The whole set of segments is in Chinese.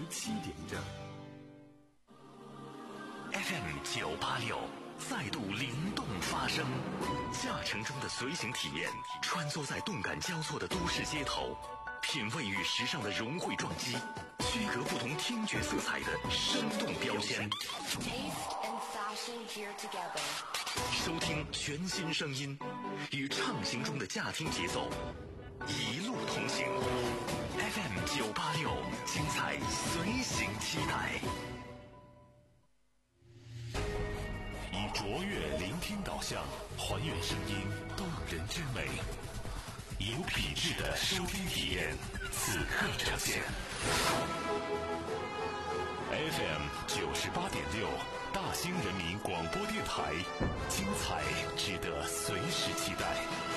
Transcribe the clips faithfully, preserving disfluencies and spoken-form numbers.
七点整。 F M 九八六再度灵动发声，驾乘中的随行体验，穿梭在动感交错的都市街头，品味与时尚的融汇撞击，区隔不同听觉色彩的生动标签。收听全新声音，与畅行中的驾听节奏，一路同行。F M 九八六，精彩随行期待。以卓越聆听导向，还原声音动人之美，有品质的收听体验，此刻呈现。F M 九十八点六，大兴人民广播电台，精彩值得随时期待。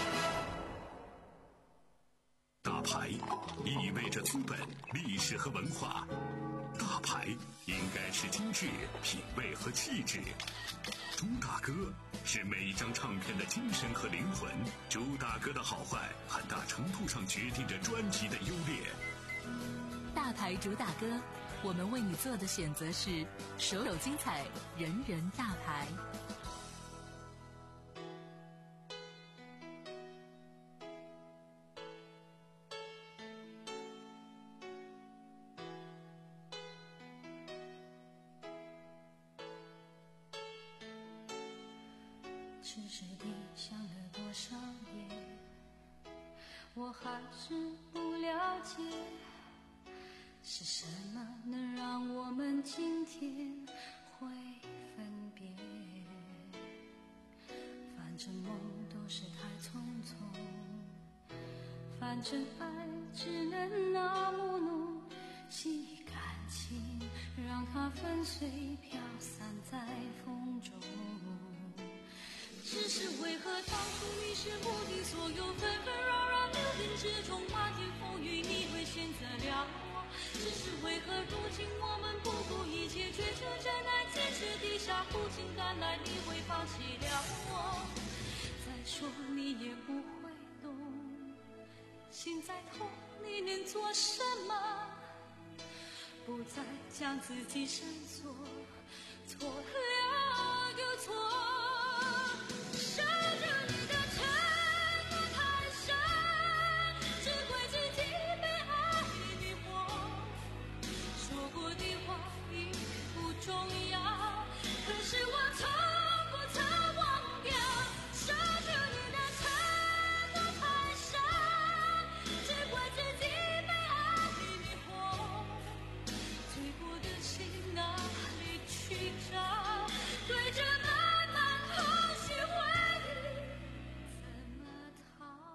大牌意味着资本、历史和文化，大牌应该是精致、品味和气质。朱大哥是每一张唱片的精神和灵魂，朱大哥的好坏很大程度上决定着专辑的优劣。 大牌主打歌，我们为你做的选择是首首精彩，人人大牌。 痴痴地想了多少夜，我还是不了解，是什么能让我们今天会分别。反正梦都是太匆匆，反正爱只能那么浓，细感情让它粉碎飘散在风中。只是为何当初你是目的，所有纷纷扰扰流言之中，漫天风雨你会选择了我。只是为何如今我们不顾一切追求真爱，坚持地下苦尽甘来，你会放弃了我。再说你也不会懂，心再痛你能做什么？不再将自己深锁，错了又错。守着你的承诺太深，只会自己被爱迷惑。说过的话已不重要，可是我从不曾忘掉。守着你的承诺太深，只会自己被爱迷惑。最后的心哪里去找？对着漫漫空虚回忆怎么逃？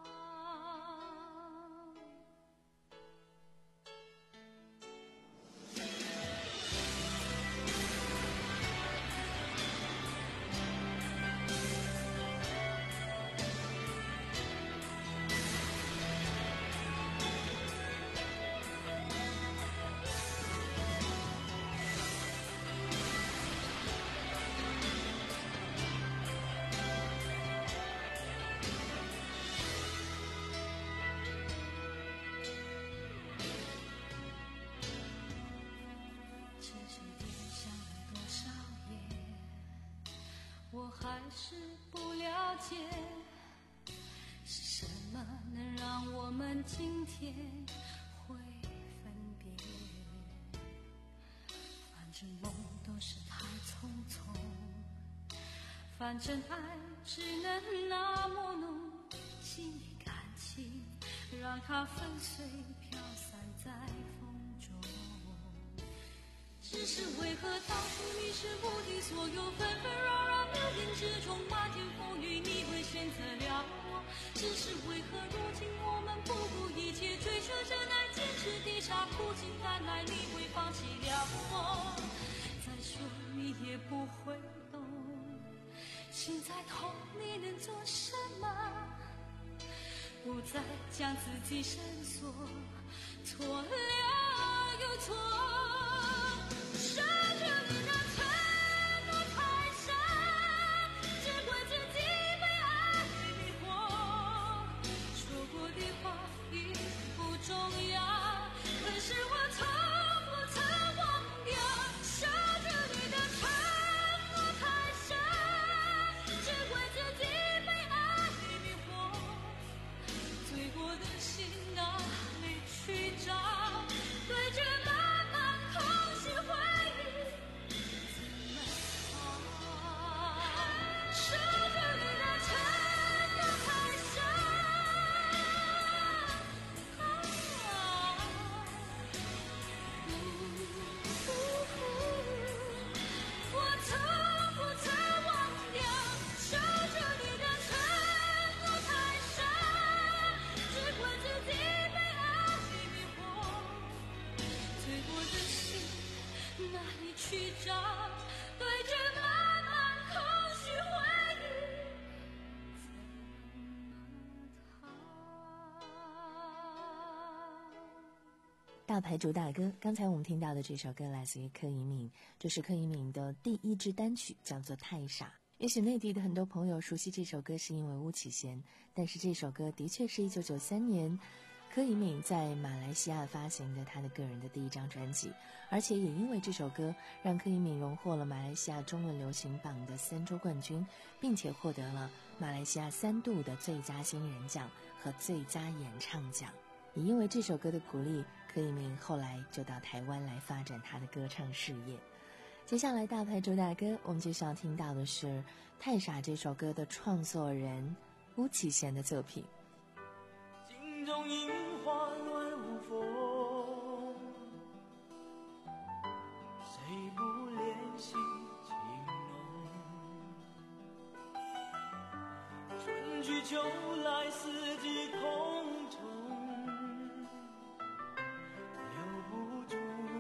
痴痴地想了多少夜，我还是不了解，是什么能让我们今天会分别。反正梦都是太匆匆，反正爱只能那么浓，细感情让它粉碎飘散在风中。只是为何当初你是目的，所有纷纷扰扰流言之中，漫天风雨你会选择了我。只是为何如今我们不顾一切追求真爱，坚持地下苦尽甘来，你会放弃了我。再说你也不会懂，心再痛你能做什么？不再将自己深锁，错了又错。守着你的承诺太深，只会自己被爱迷惑。说过的话已不重要，可是我从不曾里去找？对着满满空虚回忆，怎么逃？ 大牌主打歌，刚才我们听到的这首歌来自于柯以敏，这是柯以敏的第一支单曲，叫做《太傻》。也许内地的很多朋友熟悉这首歌是因为巫启贤，但是这首歌的确是一九九三年柯以敏在马来西亚发行的他的个人的第一张专辑，而且也因为这首歌让柯以敏荣获了马来西亚中文流行榜的三周冠军，并且获得了马来西亚三度的最佳新人奖和最佳演唱奖。也因为这首歌的鼓励，柯以敏后来就到台湾来发展他的歌唱事业。接下来大牌主打歌，我们接下来听到的是《太傻》这首歌的创作人巫启贤的作品。 镜中樱花乱无风，谁不怜惜情浓？春去秋来四季空中，留不住，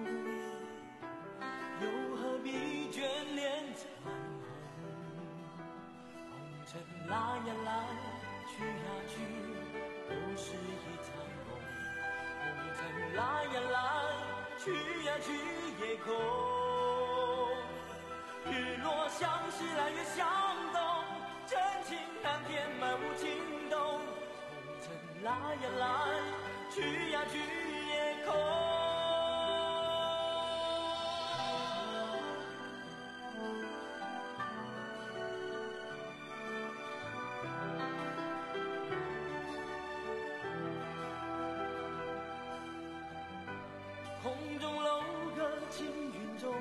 又何必眷恋残红？红尘来呀来，去呀去，都是一场梦。红尘来呀来，去呀去也空。日落相西来月相东，真情难填满无情洞。红尘来呀来，去呀去也空。空中楼阁青云中，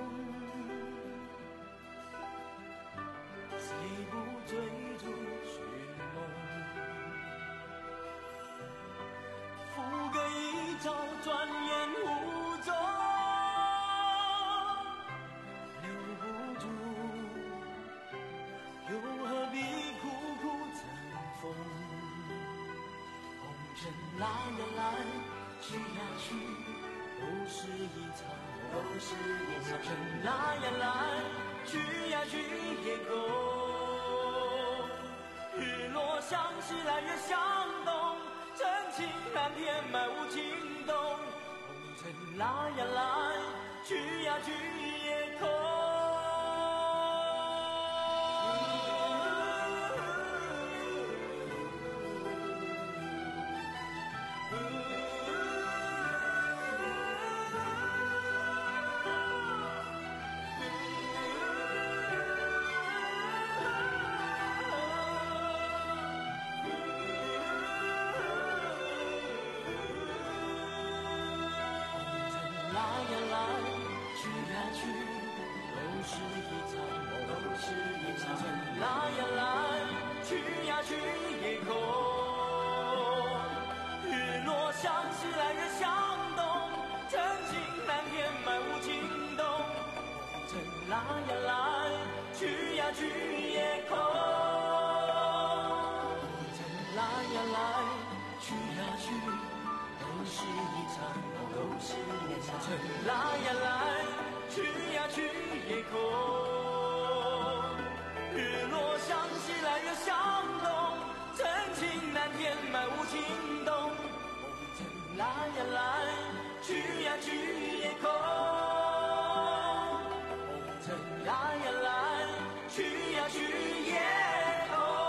谁不追逐寻梦？浮歌一朝，转眼无踪，留不住，又何必苦苦争锋？红尘来呀来，去呀去，都是一场梦，都是一场梦。来呀来，去呀去也空。日落相西来月相东，真情难填满无情洞。红尘来呀来，去呀去也空。来呀来，去呀去，都是一场梦，都是一场梦。来呀来，去呀去也空。日落相西来月相东，真情难填满无情洞。红尘来呀来，去呀去也空。红尘来呀来，去呀去，都是一场梦，都是一场梦。来呀来，去呀去也空。日落相西来月相东，真情难填满无情洞。红尘来呀来，去呀去也空。红尘来呀来，去呀去也空。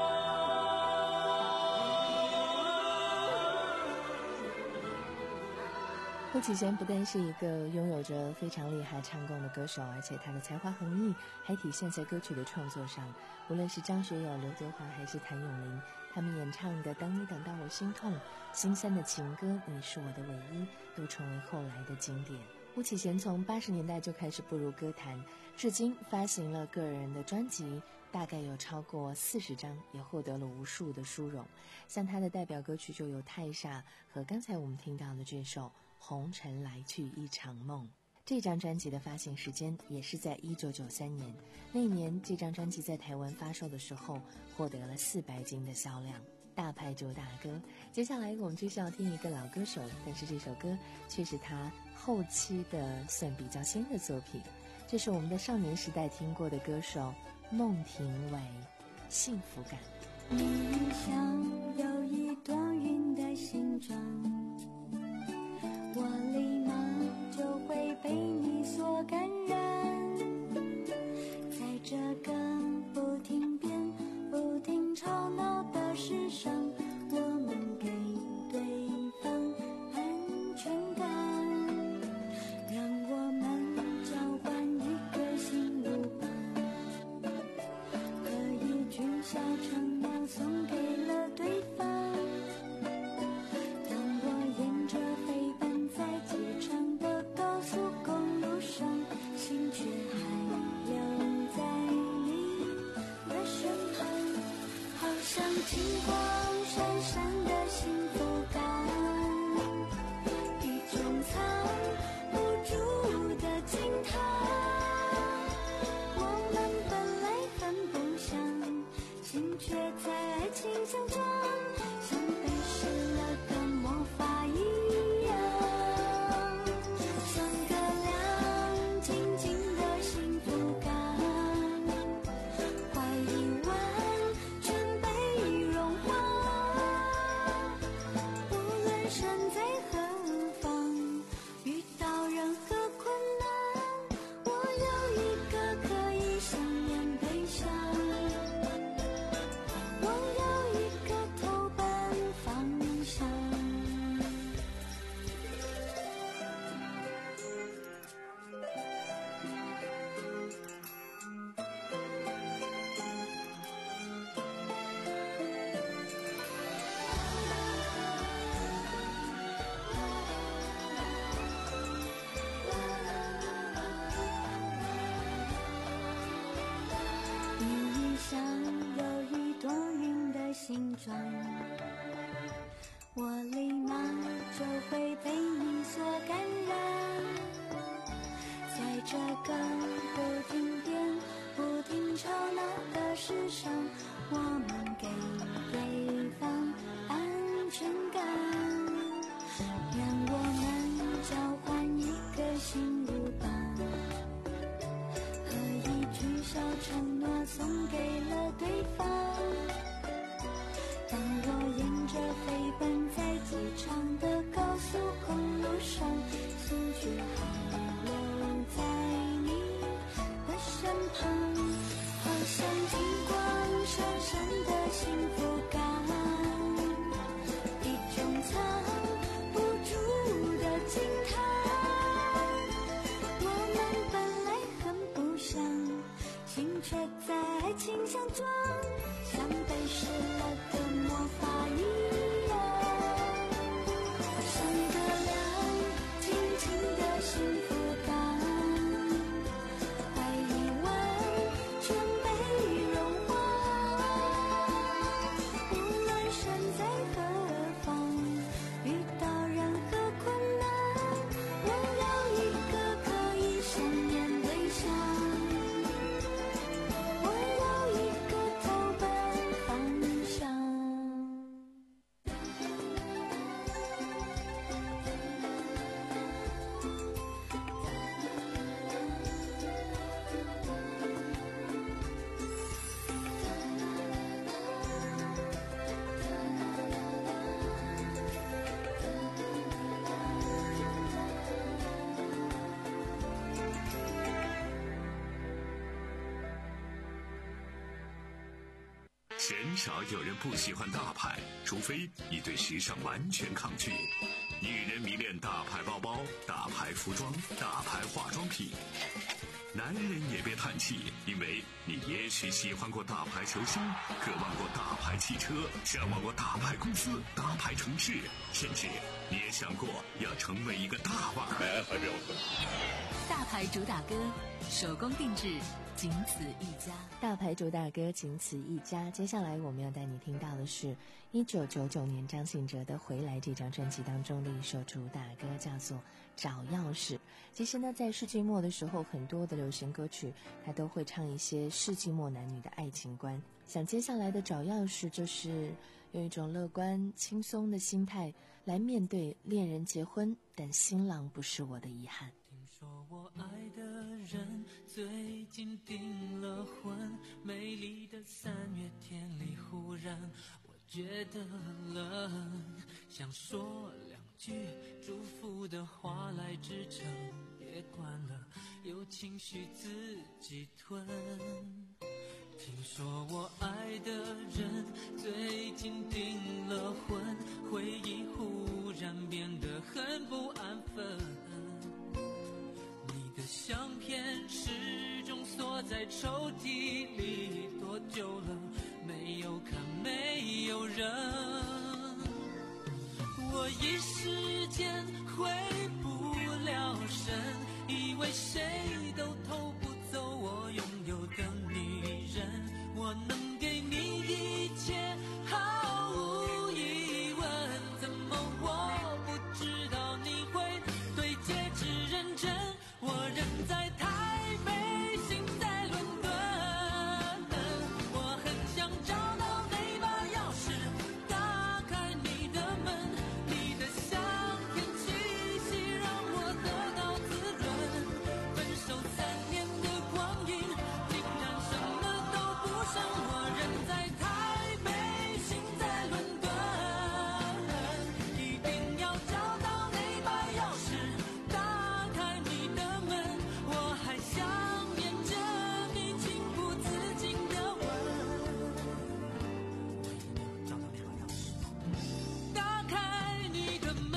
巫启贤不但是一个拥有着非常厉害唱功的歌手，而且他的才华横溢还体现在歌曲的创作上。无论是张学友、刘德华还是谭咏麟，他们演唱的《当你等到我心痛》、心酸的情歌、你是我的唯一，都成为后来的经典。巫启贤从八十年代就开始步入歌坛，至今发行了个人的专辑大概有超过四十张，也获得了无数的殊荣。像他的代表歌曲就有《太傻》和刚才我们听到的这首《红尘来去一场梦》。这张专辑的发行时间也是在一九九三年，那年这张专辑在台湾发售的时候获得了四百斤的销量。大牌主打歌，接下来我们继续要听一个老歌手，但是这首歌却是他后期的算比较新的作品，这是我们的少年时代听过的歌手孟庭苇，幸福感。 你像有一朵云的形状，我立马就会被你所感染，在这个不停变不停吵闹的世上，我们给对方安全感，让我们交换一个心舞吧，和一句小承诺送给了对方。当我沿着飞奔在机场的高速公路上，心却还留在你的身旁，好像金光闪闪的幸福感，一种藏不住的惊叹。我们本来很不像，心却在爱情相撞，像被施了个魔法一样，像个亮晶晶的幸福感，快一完全被融化。无论身在何方，遇到任何困难，我有一个可以想念对象，我有一个投奔方向。你像有一朵云的形状，我立马就会被你所感染，在这个不停变不停吵闹的世上，我们给对方安全感，让我们交换一个心舞吧，和一句小承诺送给了对方。当我沿着飞奔在机场的高速公路上，心却还留在你的身旁，好像金光闪闪的幸福感，一种藏不住的惊叹。我们本来很不像，心却在爱情相撞，像被施了个魔法一样，像个亮晶晶的幸福感，快一完全被融化。无论身在何方，遇到任何困难，我有一个可以想念对象，我有一个投奔方向。 鲜少有人不喜欢大牌，除非你对时尚完全抗拒。女人迷恋大牌包包、大牌服装、大牌化妆品。男人也别叹气，因为你也许喜欢过大牌球星，渴望过大牌汽车，向往过大牌公司、大牌城市，甚至你也想过要成为一个大腕儿。 大牌主打歌，手工定制，仅此一家。 大牌主打歌仅此一家。接下来我们要带你听到的是一九九九年张信哲的《回来》这张专辑当中的一首主打歌，叫做《找钥匙》。其实呢，在世纪末的时候，很多的流行歌曲它都会唱一些世纪末男女的爱情观。像接下来的《找钥匙》，就是用一种乐观轻松的心态来面对恋人结婚，但新郎不是我的遗憾。 听说我爱的人最近订了婚，美丽的三月天里忽然我觉得冷，想说两句祝福的话来支撑，别管了，有情绪自己吞。听说我爱的人最近订了婚，回忆忽然变得很不安分，你的相片始终锁在抽屉里，多久了没有看没有人，我一时间回不了神，以为谁都偷不走我拥有的女人，我能给你一切毫无疑问，怎么我不知道你会对戒指认真，我人在台北心在伦敦，我很想找到那把钥匙打开你的门，你的香甜气息让我得到滋润，分手三年的光阴竟然什么都不剩，我人在台北心在伦敦，一定要找到那把钥匙打开你的门，我还想念着你情不自禁的吻，找到那把钥匙打开你的门。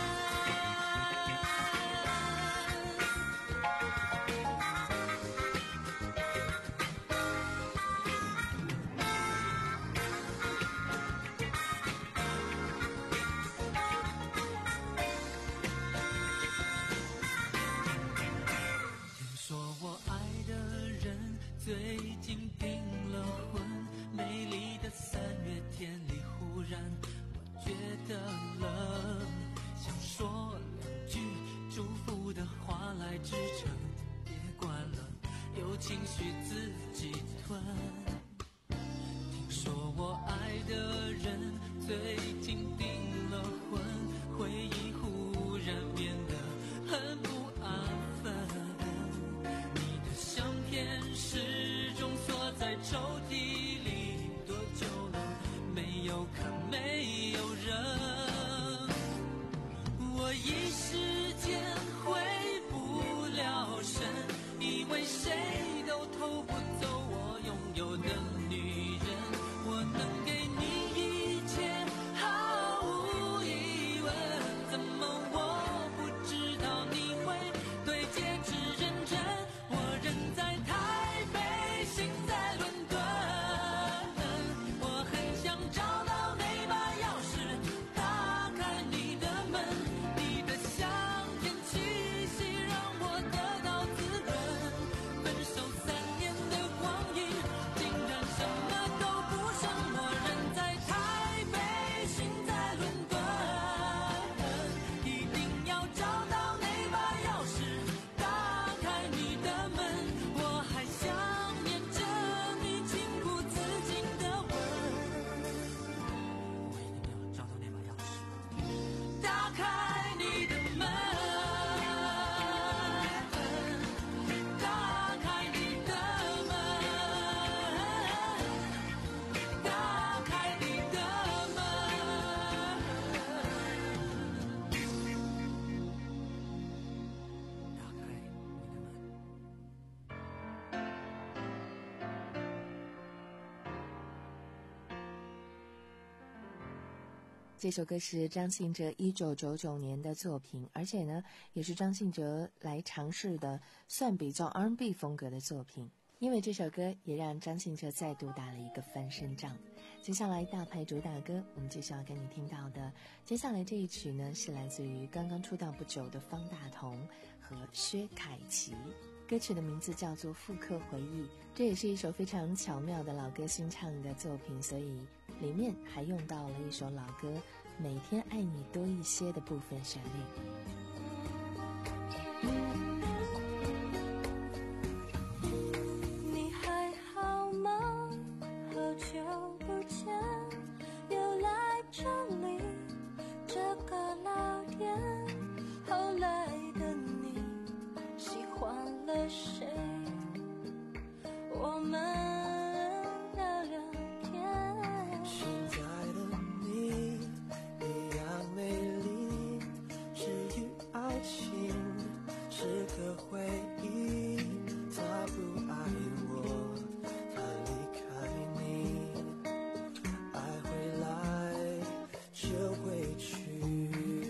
听说我爱的人最近订了婚，美丽的三月天里忽然我觉得冷，想说两句祝福的话来支撑，别管了，有情绪自己吞。听说我爱的人最近订了婚，回忆忽然变得很不安分，你的相片始终锁在抽屉里，多久了没有看没有人，我一时间回不了神，以为谁都偷不走我拥有的女人，我能给你一切毫无疑问，怎么我不知道你会对戒指认真，我人在台北心在伦敦，我很想找到那把钥匙打开你的门，你的香甜气息让我得到滋润，分手三年的光阴竟然什么都不剩，我人在台北心在伦敦，一定要找到那把钥匙打开你的门，我还想念着你情不自禁的吻，我一定要找到那把钥匙打开你的门，打开你的门，打开你的门，打开你的门。 这首歌是张信哲一九九九年的作品，而且呢，也是张信哲来尝试的算比较 R and B 风格的作品。因为这首歌也让张信哲再度打了一个翻身仗。接下来大牌主打歌，我们继续要跟你听到的，接下来这一曲呢，是来自于刚刚出道不久的方大同和薛凯琪。歌曲的名字叫做《复刻回忆》，这也是一首非常巧妙的老歌新唱的作品，所以里面还用到了一首老歌《每天爱你多一些》的部分旋律。 你还好吗？好久不见，又来这里，这个了谁？我们聊聊天。 现在的你一样美丽，至于爱情是个回忆。他不爱我，他离开你，爱回来就回去，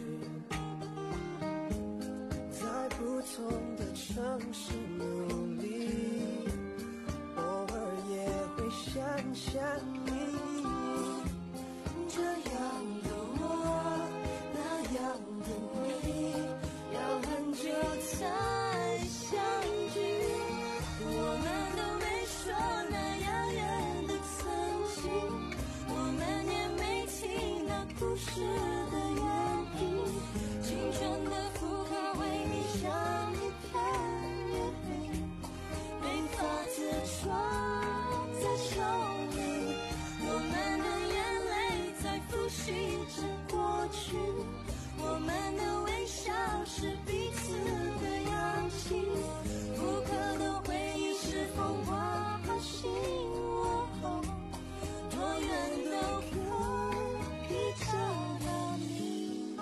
在不同的城市努力，偶尔也会想想你。这样的我，那样的你，要很久才相聚。我们都没说那遥远的曾经，我们也没听那故事的原因。青春的负荷为你像一片月饼，没法子装在手里。我们的眼泪在复习着过去，我们的微笑是彼此的氧气。不可的回忆是风花和心，哦，多远都可以找到你。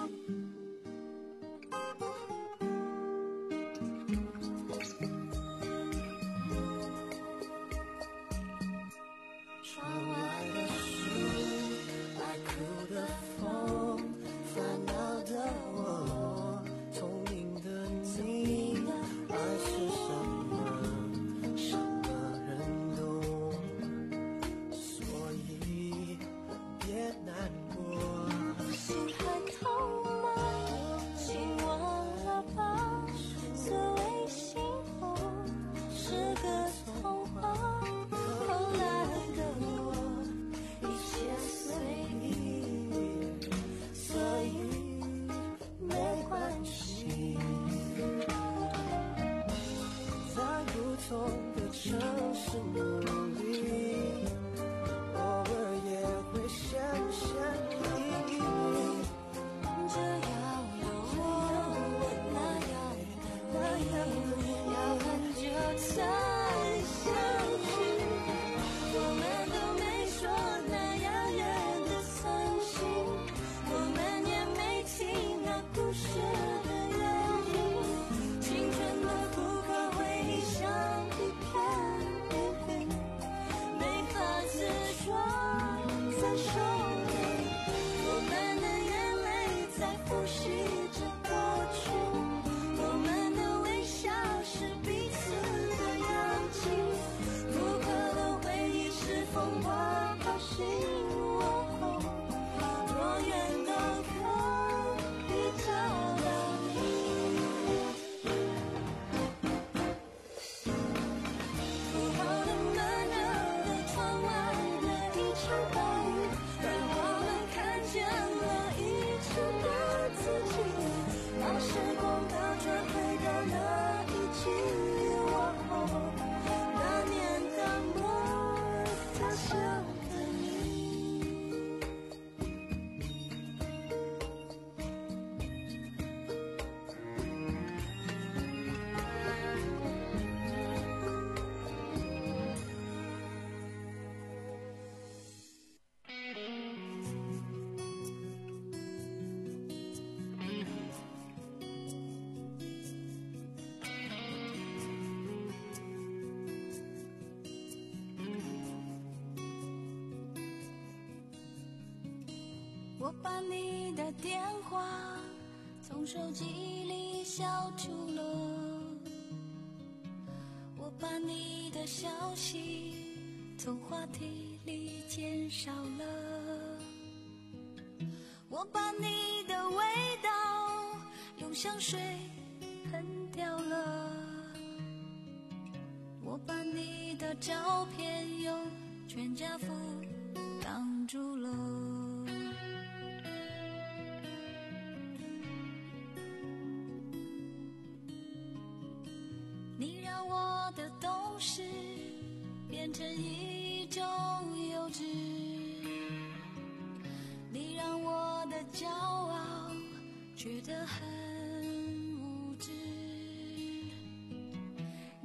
窗外的树，爱哭的风，烦恼的我，聪明的你，爱是什么？什么人懂？所以别难过。心还痛吗？请忘了吧。所谓幸福是个童话，后来的我一切随意，所以没关系。在不同的城市努力，偶尔也会想想你。这样的我，那样的你，要很久才相聚。我们都没说那遥远的曾经，我们也没听那故事的原因。青春的负荷回忆像一片云，没法子装在手里。我们的眼泪在复习着过去，我们的微笑是彼此的氧气。不可的回忆是风花和心，哦，多远都可以找到你。铺好的闷热的窗外的一场暴雨，让我们看见了以前的自己。当时光倒转回到那一季，哦，那年当我他乡的你。我把你的电话从手机里消除了，我把你的消息从话题里减少了，我把你的味道用香水喷掉了，我把你的照片用全家福挡住了。你让我的懂事变成一种幼稚，你让我的骄傲觉得很无知，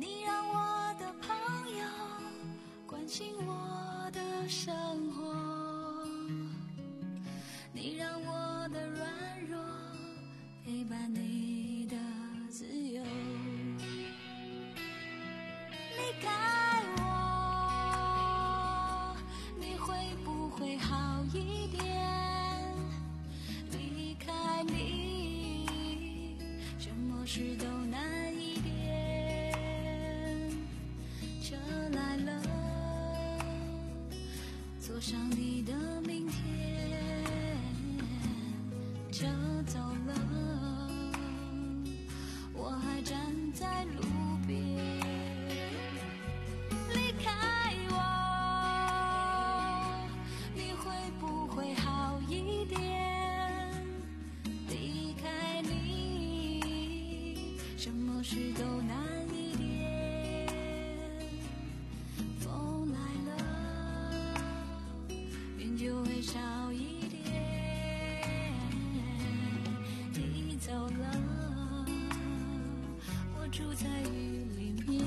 上你的明天，车走了，我还站在路边。离开我，你会不会好一点？离开你，什么事都难一点。风来了，云就会少一点。你走了，我住在雨里面。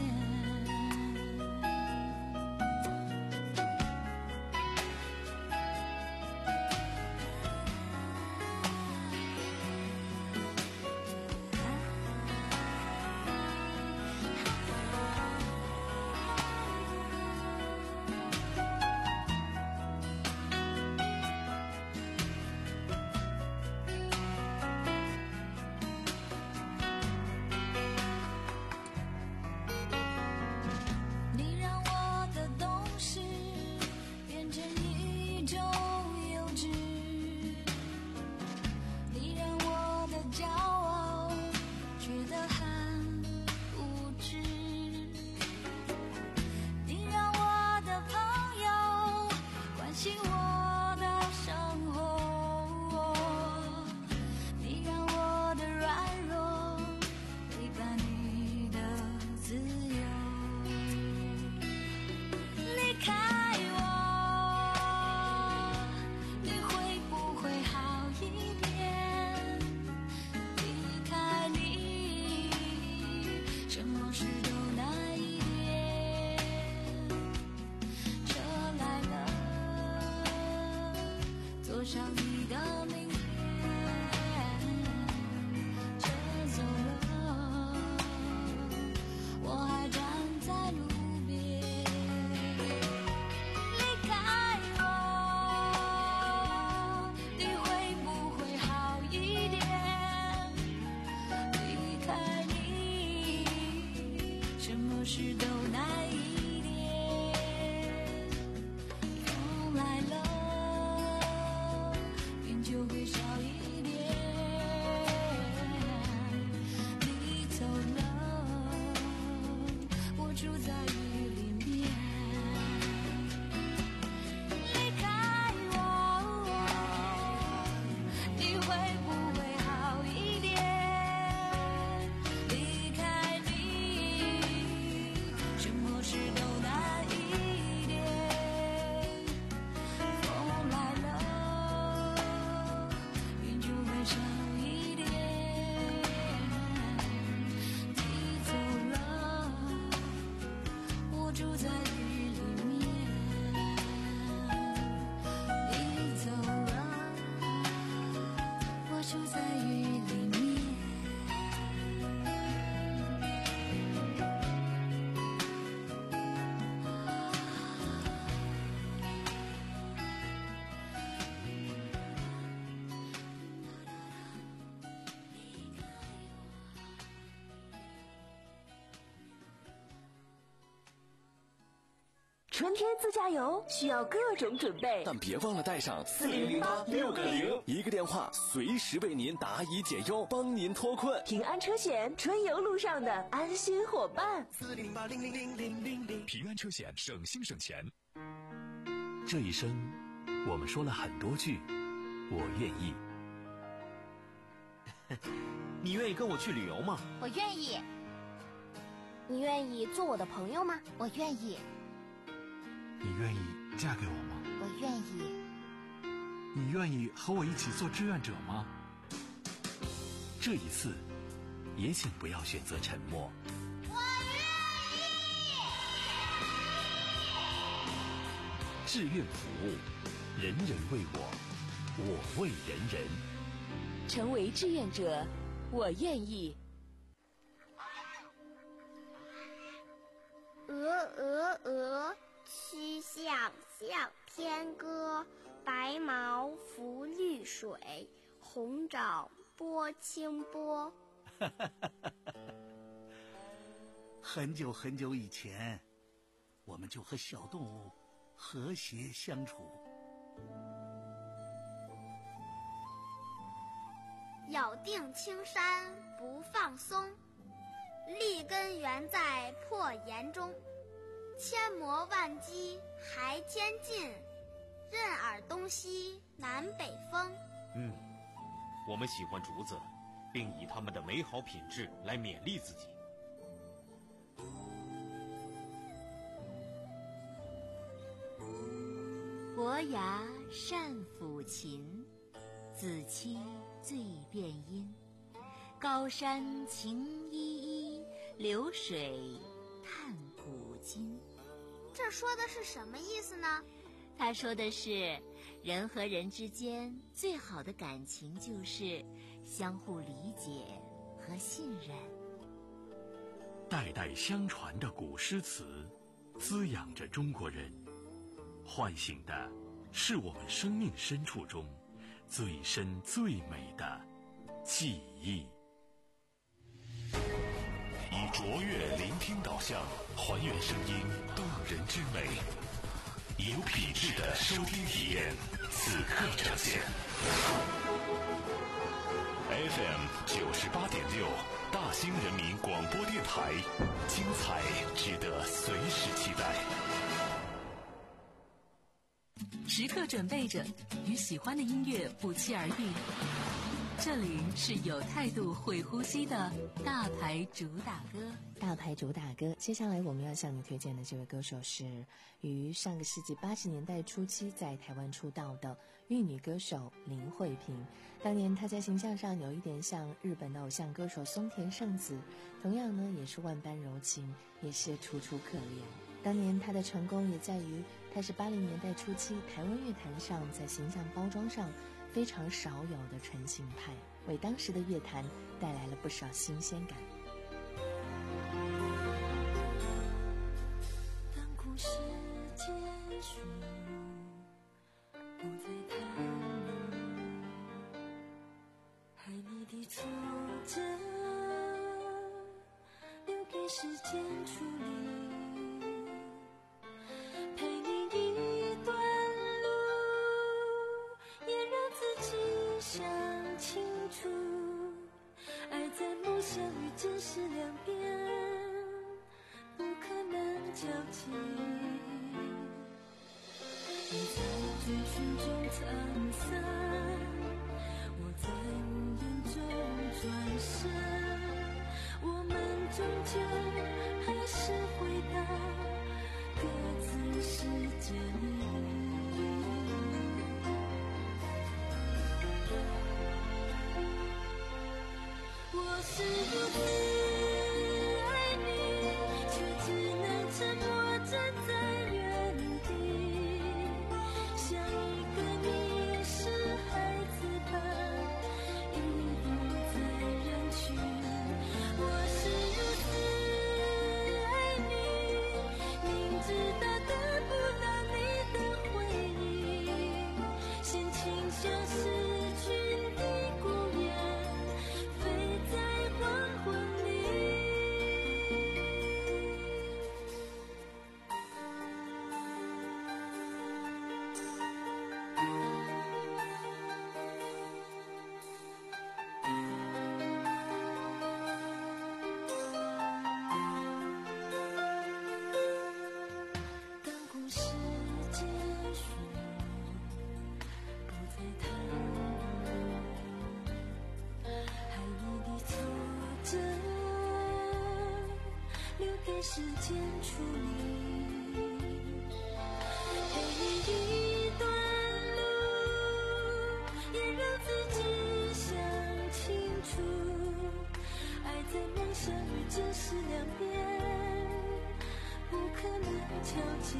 上你的明天，车走了，我还站在路边。离开我，你会不会好一点？离开你，什么事都难一点。风来了，就会少一点。你走了，我住在雨里面。离开我，你会不会好一点？离开你，什么事都难一点。风来了，少一点，你走了，我住在雨里面。你走了，我住在雨里面。 春天自驾游需要各种准备， 但别忘了带上四零零八六个零， 一个电话随时为您答疑解忧，帮您脱困。 平安车险，春游路上的安心伙伴。 四零零八零零零零零零， 平安车险，省心省钱。 这一生，我们说了很多句“我愿意”。 你愿意跟我去旅游吗？ 我愿意。你愿意做我的朋友吗？我愿意。 你愿意嫁给我吗？ 我愿意。 你愿意和我一起做志愿者吗？ 这一次，也请不要选择沉默。 我愿意。 志愿服务，人人为我，我为人人。 成为志愿者，我愿意。 鹅鹅鹅，曲项向天歌。白毛浮绿水，红掌拨清波。 很久很久以前，我们就和小动物和谐相处。 咬定青山不放松，立根原在破岩中。千磨万击还天进，任尔东西南北风。 嗯，我们喜欢竹子，并以它们的美好品质来勉励自己。 伯牙善抚琴，子期最辨音。高山晴依依，流水叹古今。 这说的是什么意思呢？ 他说的是，人和人之间最好的感情就是相互理解和信任。 代代相传的古诗词，滋养着中国人，唤醒的是我们生命深处中最深最美的记忆。 以卓越聆听导向，还原声音动人之美，有品质的收听体验，此刻呈现。F M 九十八点六，大兴人民广播电台，精彩值得随时期待。 时刻准备着，与喜欢的音乐不期而遇。这里是有态度、会呼吸的大牌主打歌。 大牌主打歌，接下来我们要向你推荐的这位歌手是于上个世纪八十年代初期在台湾出道的玉女歌手林慧萍。当年她在形象上有一点像日本的偶像歌手松田圣子，同样呢也是万般柔情，也是楚楚可怜。当年她的成功也在于她是八零年代初期台湾乐坛上在形象包装上非常少有的纯情派，为当时的乐坛带来了不少新鲜感。 当故事结束，不再谈论爱你的挫折，留给时间处理，陪你一段路，也让自己想清楚，爱在梦想与真实两边，不可能交集。你在追寻中沧桑，我在无言中转身，我们终究还是回到各自世界里。我是如此爱你，却只能沉默站在原地，像一个迷失孩子般遗落在人群。我是如此爱你，明知道得不到你的回应，先倾向失去的孤雁，飞在黄昏里。当故事结束，不再谈论爱你的挫折，留给时间处理，陪你一段路，也让自己想清楚，爱在梦想与真实两边，不可能交集。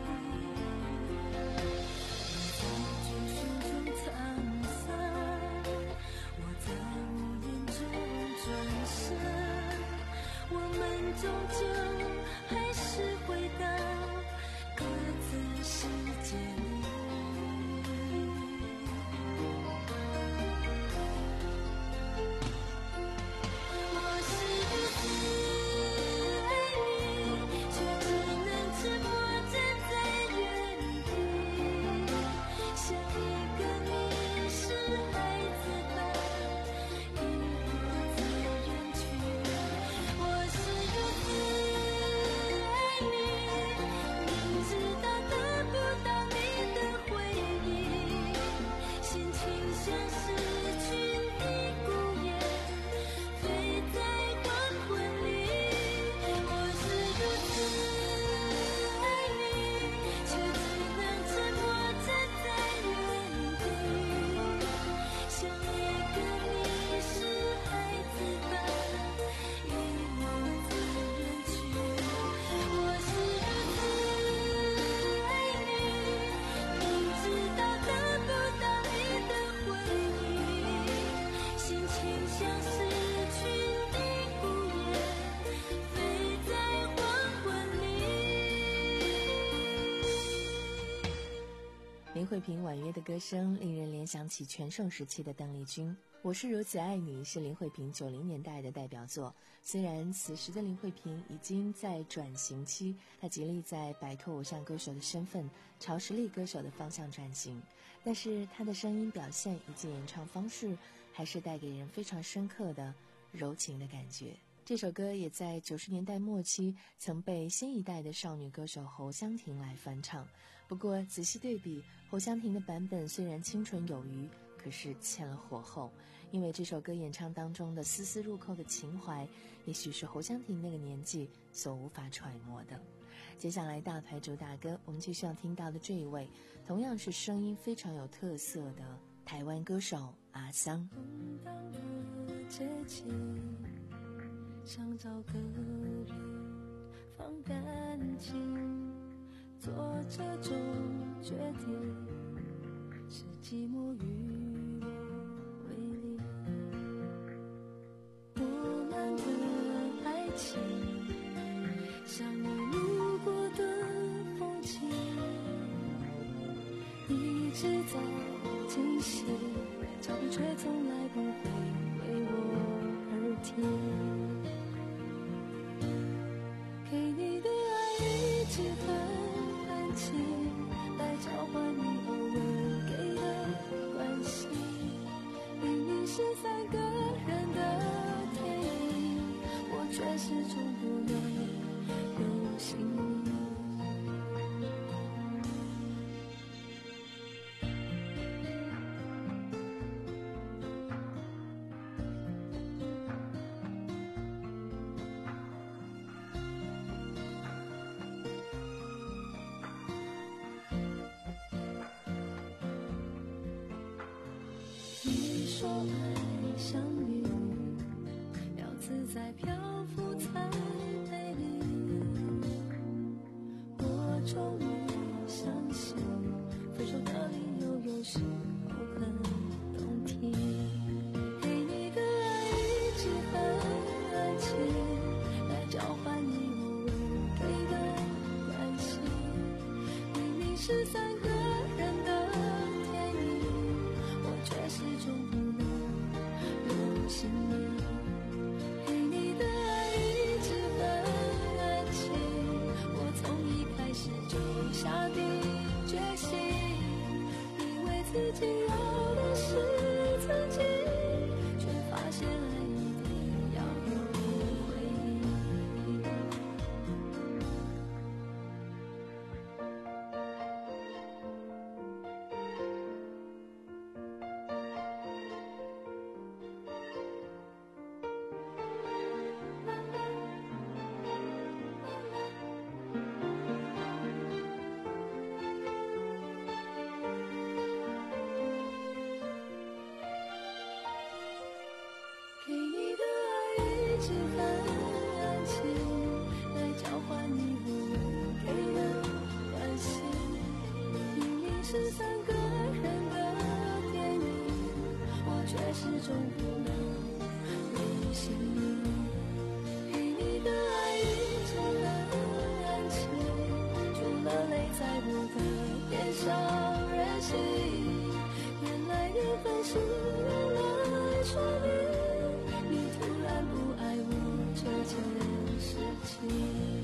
你在追寻中沧桑，我在无言中转身，我们终究还是回到各自世界里。我是如此爱你，却只能沉默站在原地， 慧萍婉约的歌声令人联想起全盛时期的邓丽君。我是如此爱你是林慧萍九零年代的代表作，虽然此时的林慧萍已经在转型期，她极力在摆脱偶像歌手的身份，朝实力歌手的方向转型，但是她的声音表现以及演唱方式还是带给人非常深刻的柔情的感觉。这首歌也在九十年代末期曾被新一代的少女歌手侯湘婷来翻唱，不过仔细对比，侯湘婷的版本虽然清纯有余，可是欠了火候，因为这首歌演唱当中的丝丝入扣的情怀，也许是侯湘婷那个年纪所无法揣摩的。接下来大牌主打歌，我们继续要听到的这一位，同样是声音非常有特色的台湾歌手阿桑。 想找个人放感情，做这种决定是寂寞与我为邻。我们的爱情像你路过的风景，一直在进行，脚步却从来不会为我而停。交换你偶尔给的关心，明明是三个人的电影，我却始终不能有姓名。说爱相遇，要自在漂浮才美丽。我终于相信，分手的理由有时候很动听。给你的爱一直很安静，来交换你偶尔给的关心。明明是三个人的电影，我却始终不心里陪你的爱一直很安静，我从一开始就下定决心，以为自己要的是曾经，却发现爱一定要有回忆。给你的爱一直很安静，来交换你偶尔给的关心。明明是三个人的电影，我却始终不能有姓名。陪你的爱一直很安静，除了泪在我的脸上任性。原来缘分是用来说明不爱我这件事情。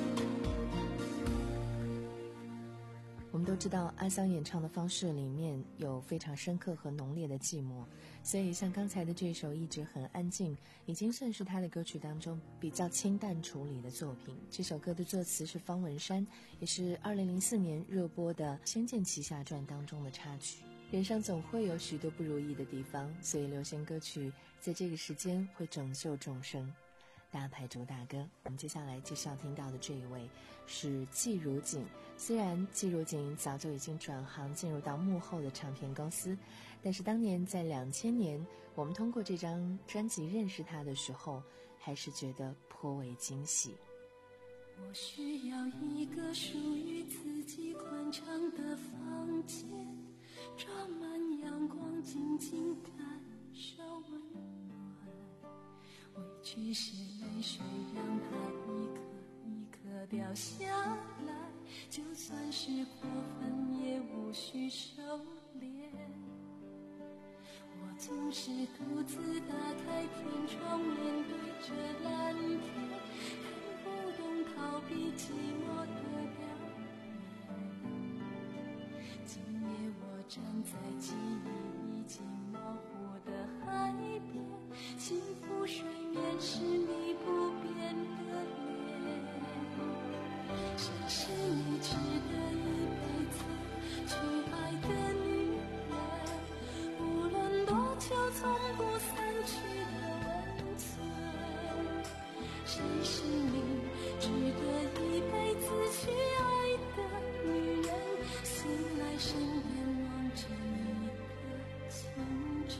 我们都知道阿桑演唱的方式里面有非常深刻和浓烈的寂寞，所以像刚才的这首一直很安静，已经算是他的歌曲当中比较清淡处理的作品。这首歌的作词是方文山，也是二零零四年热播的《仙剑奇侠传》当中的插曲。人生总会有许多不如意的地方，所以流行歌曲在这个时间会拯救众生。大牌主打歌，我们接下来就是要听到的这一位是季如锦。虽然季如锦早就已经转行进入到幕后的唱片公司，但是当年在两千年我们通过这张专辑认识他的时候，还是觉得颇为惊喜。 我需要一个属于自己宽敞的房间，装满阳光，静静感受温暖。委屈是泪水，让它一颗一颗掉下来， 就算是过分也无需收敛。我总是独自打开天窗，面对着蓝天，看不懂逃避寂寞的表演。今夜我站在记忆已经模糊的海边，幸福水面是你不变的脸。谁是你值得一辈子去爱的女人？无论多久从不散去的温存。谁是你值得一辈子去爱的女人？醒来身边望着你的清晨。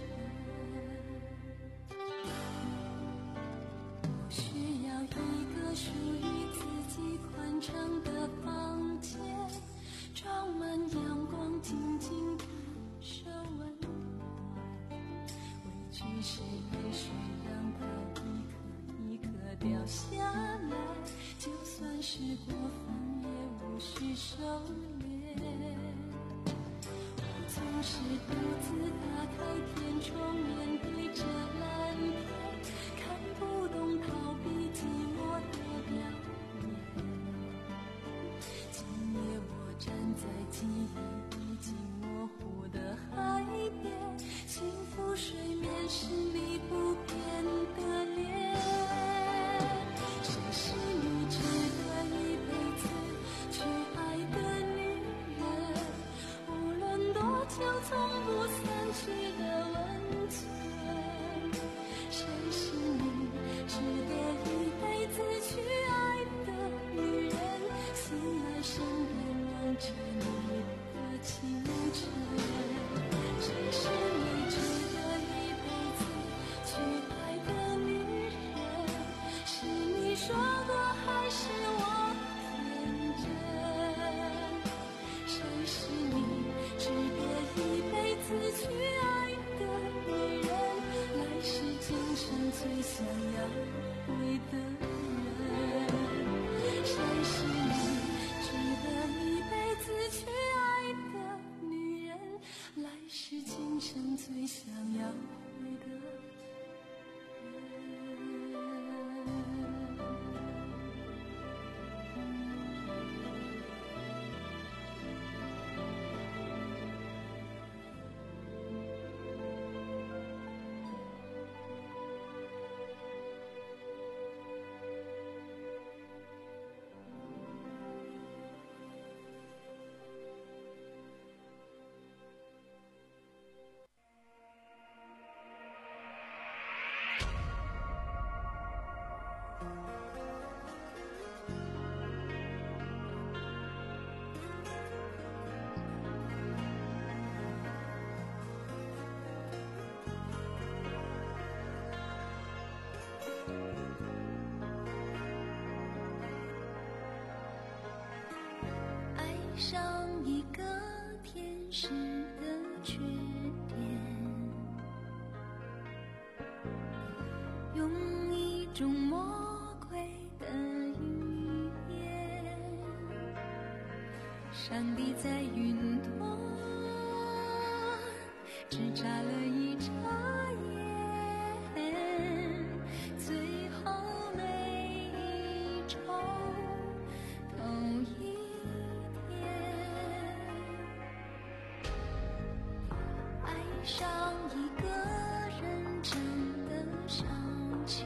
我需要一个属于自己宽敞的房间，装满阳光，静静地受温暖。委屈是泪水，让它一颗一颗掉下来，就算是过分也无需收敛。我总是独自打开天窗，面对着蓝天，看不懂逃避寂寞的表演。今夜我站在记忆已经模糊的海边，幸福水面是你不变的脸。谁是你值得一辈子去爱的女人？无论多久从不散去的温存。谁是你值得一辈子去爱的女人？醒来身边望着你的清晨。谁是你值得一辈子去爱的女人？是你说过还是我天真？谁是你值得一辈子去爱的女人？来世今生最想要回的人。谁是你值得一辈子去爱的女人？来世今生最想要回的人。上一个天使的缺点，用一种魔鬼的语言，上帝在云端只眨了一眨眼，最后每一周都一上一个人真的上前，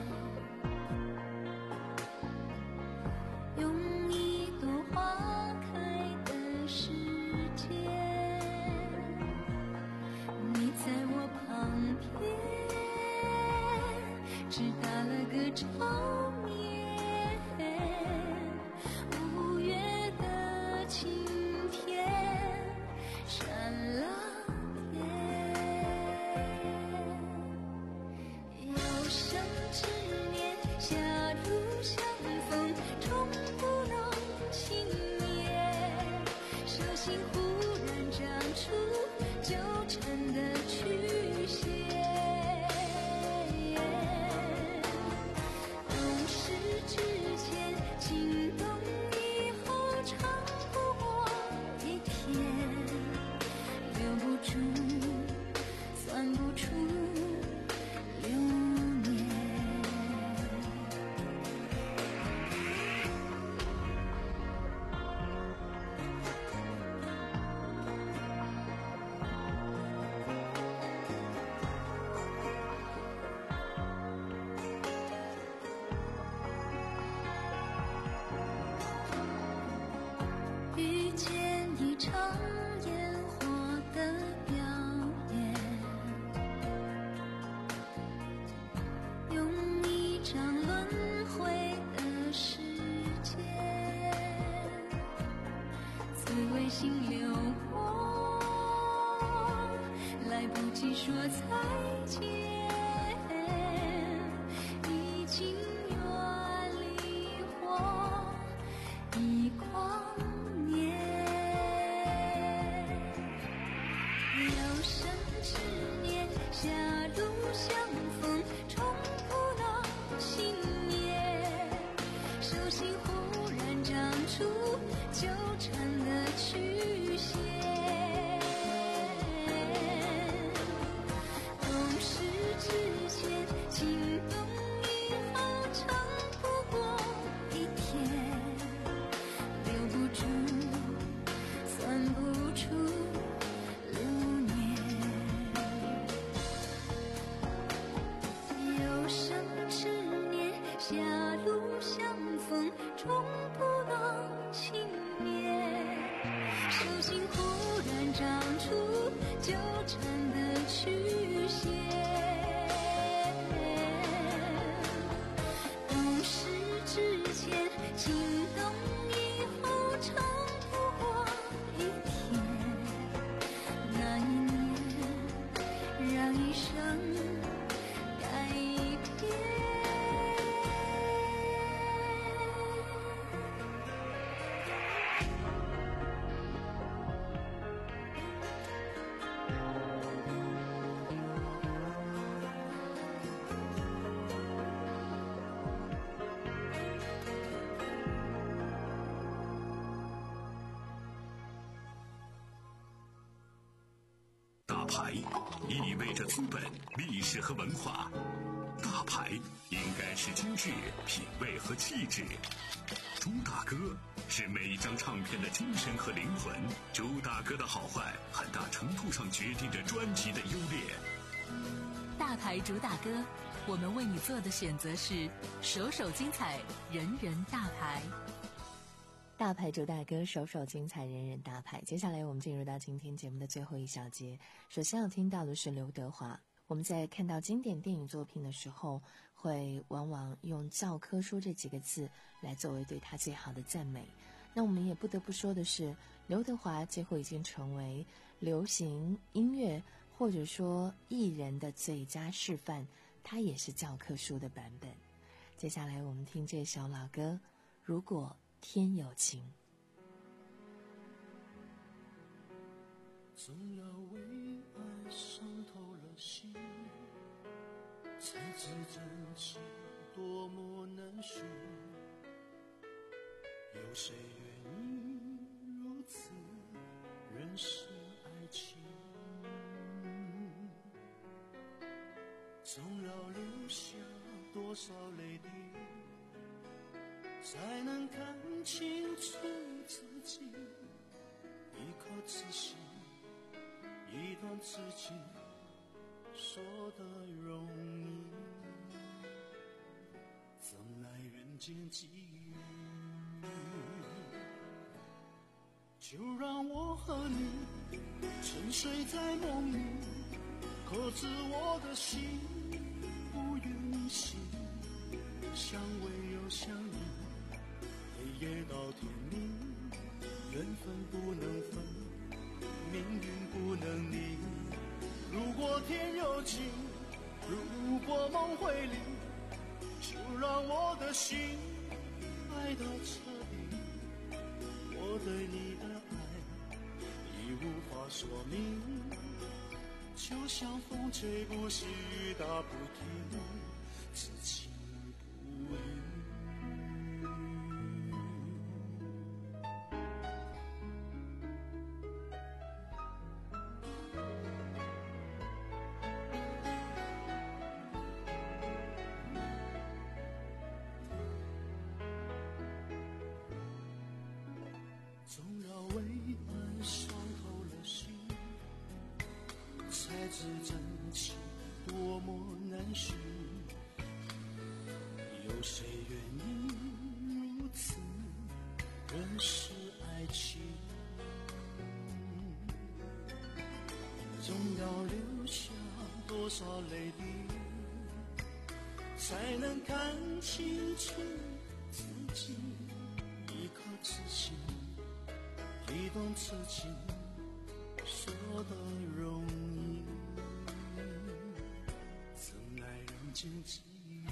用一朵花开的时间，你在说再见，已经远离我一光年。有生之年，狭路相逢，重谱那信念。手心忽然长出纠缠的曲线。 大牌意味着资本、历史和文化，大牌应该是精致、品味和气质。朱大哥是每一张唱片的精神和灵魂，朱大哥的好坏很大程度上决定着专辑的优劣。 大牌朱大哥，我们为你做的选择是首首精彩，人人大牌。 大牌主大哥，首首精彩，人人大牌。接下来我们进入到今天节目的最后一小节。首先要听到的是刘德华。我们在看到经典电影作品的时候，会往往用教科书这几个字来作为对他最好的赞美。那我们也不得不说的是，刘德华几乎已经成为流行音乐或者说艺人的最佳示范，他也是教科书的版本。接下来我们听这首老歌，如果天有情。 总要为爱伤透了心，才知真情多么难寻。有谁愿意如此认识爱情？总要留下多少泪滴，才能看清楚自己？一颗痴心，一段痴情，说得容易，怎奈人间际遇？就让我和你沉睡在梦里，可知我的心不愿醒，相偎又相依，黑夜到天明，缘分不能分，命运不能离。如果天有情，如果梦会离，就让我的心爱到彻底。我对你的爱已无法说明，就像风吹不息，雨打不停，此情不渝。总要为爱伤透了心，才知真情多么难寻。有谁愿意如此认识爱情？总要留下多少泪滴，才能看清楚自己？一颗痴心，一段痴情，说得容易， 心之语，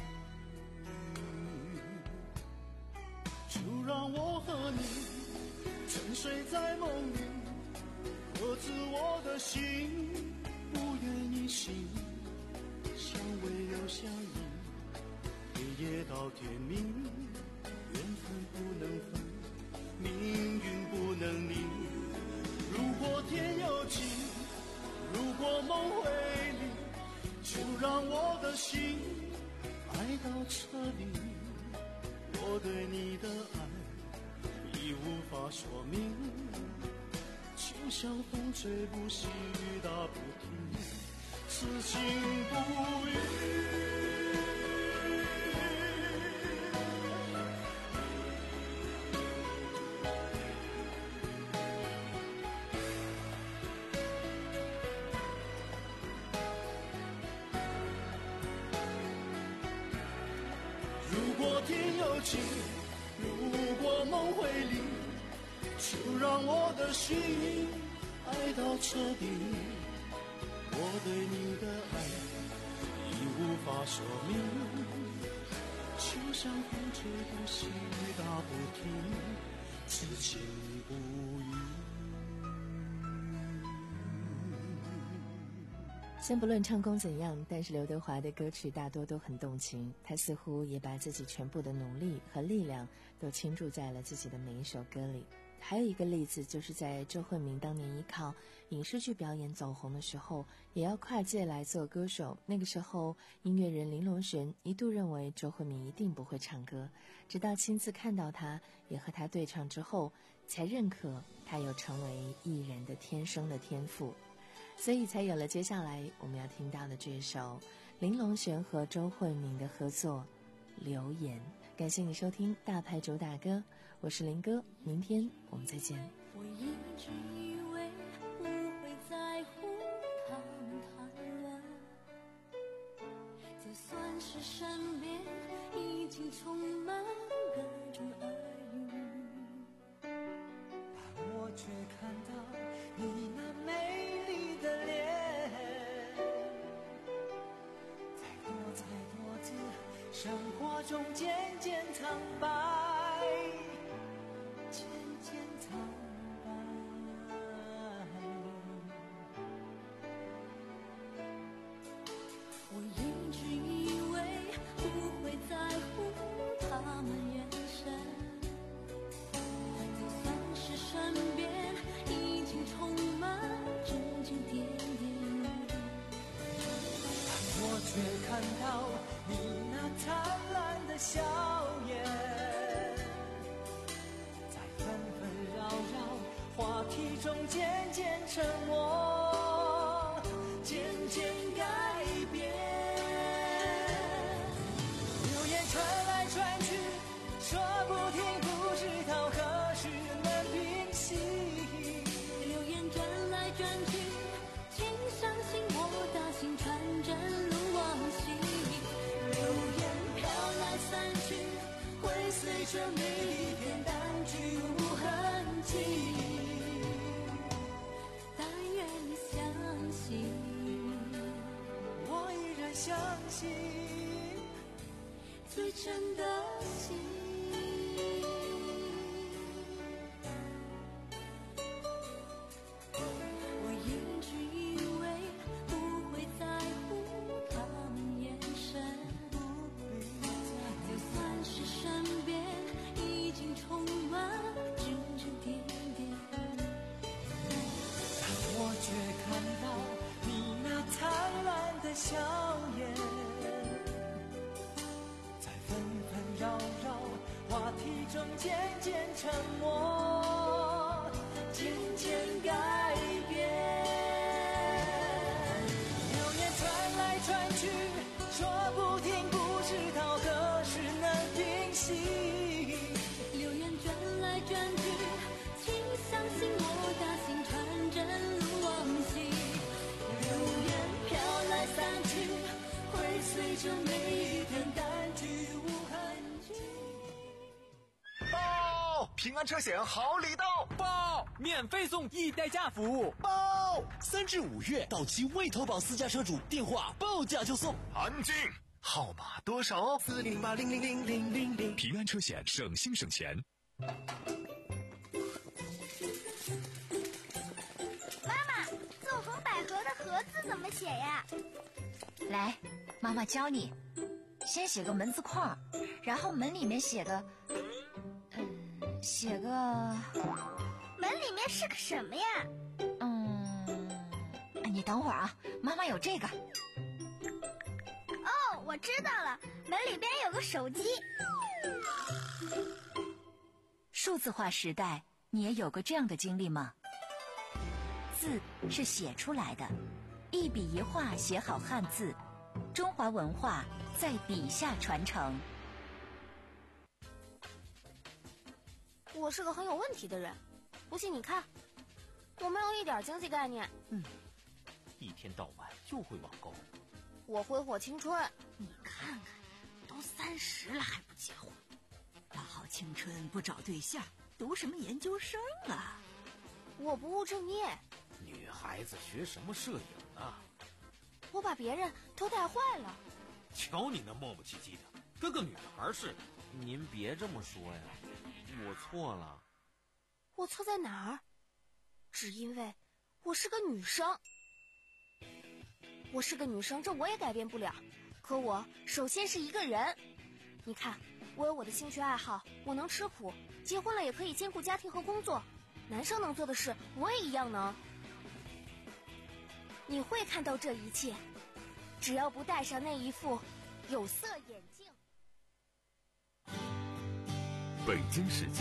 就让我和你沉睡在梦里，各自我的心不愿意醒，相偎又相依，夜夜到天明，缘分不能分，命运不能离。如果天有情，如果梦会离，就让我的心爱到彻底。我对你的爱已无法说明，就像风吹不息，雨打不停，此情不渝。如果天有情，如果梦会离，就让我的心爱到彻底。我对你的爱已无法说明，就像风吹不息，雨打不停，此情不渝。 先不论唱功怎样，但是刘德华的歌曲大多都很动情，他似乎也把自己全部的努力和力量都倾注在了自己的每一首歌里。还有一个例子，就是在周慧敏当年依靠影视剧表演走红的时候，也要跨界来做歌手。那个时候音乐人林隆璇一度认为周慧敏一定不会唱歌，直到亲自看到她，也和她对唱之后，才认可她有成为艺人的天生的天赋，所以才有了接下来我们要听到的这首林隆璇和周慧敏的合作《留言》。感谢你收听大牌主打歌，我是林哥，明天我们再见。 我一直以为不会在乎他们谈论，就算是身边已经充满各种耳语， 但我却看到你那美丽的脸，在多彩多姿生活中渐渐苍白，渐渐苍白。 我一直以为不会在乎他们眼神，就算是身边已经充满指指点点， 但我却看到你那灿烂的笑颜，在纷纷扰扰话题中渐渐沉默，渐渐改变。流言传来传去，说不停，不知道何时能平息。 流言转来转去，请相信我大心传真如往昔。流言飘来散去，会随着每一天淡去无痕迹。但愿你相信， 我依然相信最真的心。我一直以为不会在乎他们眼神，就算是身边已经充满指指点点， 但我却看到你那灿烂的笑颜，在纷纷扰扰话题中渐渐沉默，渐渐改变。流言传来传去，说不停，不知道何时能平息。 流言转来转去，请相信我大心传真如往昔。流言飘来散去，会随着每一天淡去无痕迹。 报！平安车险好礼到！ 报！免费送易代驾服务！ 报！三至五月到期未投保私家车主，电话报价就送。 安静！ 号码多少哦？ 四零八零零零零零零。 平安车险，省心省钱。 妈妈，纵横捭阖的阖字怎么写呀？ 来，妈妈教你。先写个门字框，然后门里面写个，嗯，写个。 门里面是个什么呀？ 嗯，你等会儿啊，妈妈有这个。 哦，我知道了，门里边有个手机。 数字化时代，你也有过这样的经历吗？字是写出来的，一笔一画写好汉字，中华文化在笔下传承。 我是个很有问题的人，不信你看，我没有一点经济概念。 嗯，一天到晚就会网购。 我挥霍青春。 你看看，都三十了还不结婚，大好青春不找对象，读什么研究生啊？ 我不务正业。 女孩子学什么摄影呢？ 我把别人都带坏了。 瞧你那磨磨唧唧的，跟个女孩似的。您别这么说呀，我错了。 我错在哪儿？只因为我是个女生。我是个女生，这我也改变不了。可我首先是一个人。你看，我有我的兴趣爱好，我能吃苦，结婚了也可以兼顾家庭和工作。男生能做的事，我也一样能。你会看到这一切，只要不戴上那一副有色眼镜。 北京时间